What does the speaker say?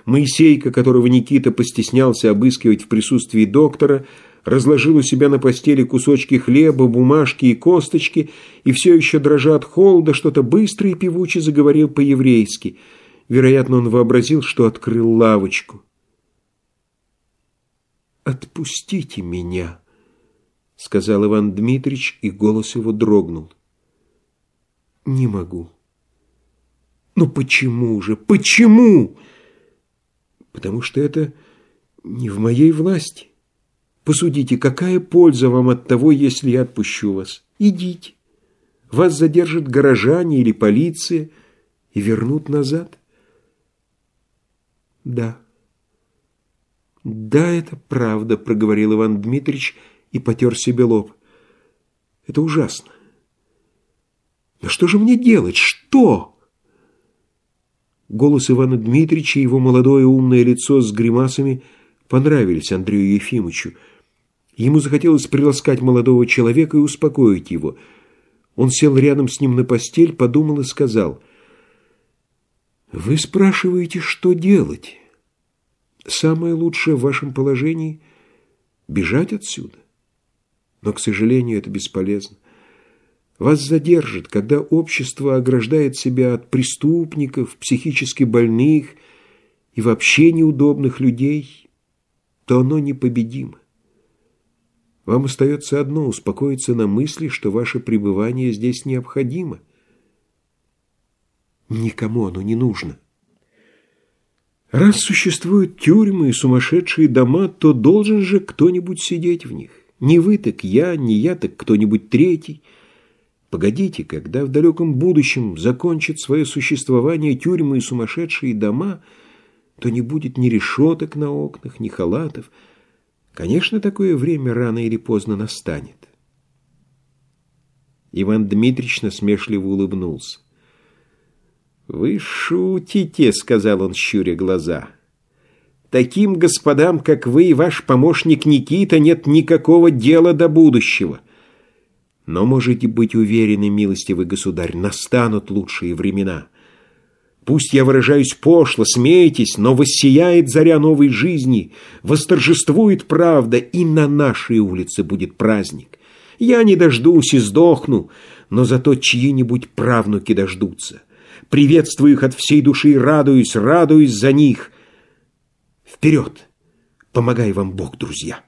Моисейка, которого Никита постеснялся обыскивать в присутствии доктора, разложил у себя на постели кусочки хлеба, бумажки и косточки, и все еще, дрожа от холода, что-то быстро и певуче заговорил по-еврейски. Вероятно, он вообразил, что открыл лавочку. «Отпустите меня», — сказал Иван Дмитрич, и голос его дрогнул. «Не могу». «Ну почему же? Почему?» «Потому что это не в моей власти. Посудите, какая польза вам от того, если я отпущу вас? Идите. Вас задержат горожане или полиция и вернут назад». «Да». «Да, это правда», — проговорил Иван Дмитрич и потер себе лоб. «Это ужасно. Но что же мне делать? Что?» Голос Ивана Дмитрича и его молодое умное лицо с гримасами понравились Андрею Ефимовичу. Ему захотелось приласкать молодого человека и успокоить его. Он сел рядом с ним на постель, подумал и сказал: «Вы спрашиваете, что делать? Самое лучшее в вашем положении — бежать отсюда. Но, к сожалению, это бесполезно. Вас задержат, когда общество ограждает себя от преступников, психически больных и вообще неудобных людей, то оно непобедимо. Вам остается одно — успокоиться на мысли, что ваше пребывание здесь необходимо. Никому оно не нужно. Раз существуют тюрьмы и сумасшедшие дома, то должен же кто-нибудь сидеть в них. Не вы, так я, не я, так кто-нибудь третий. Погодите, когда в далеком будущем закончат свое существование тюрьмы и сумасшедшие дома, то не будет ни решеток на окнах, ни халатов. Конечно, такое время рано или поздно настанет». Иван Дмитрич насмешливо улыбнулся. «Вы шутите», — сказал он, щуря глаза. «Таким господам, как вы и ваш помощник Никита, нет никакого дела до будущего. Но можете быть уверены, милостивый государь, настанут лучшие времена. Пусть я выражаюсь пошло, смейтесь, но воссияет заря новой жизни, восторжествует правда, и на нашей улице будет праздник. Я не дождусь и сдохну, но зато чьи-нибудь правнуки дождутся. Приветствую их от всей души и радуюсь за них. Вперед! Помогай вам Бог, друзья!»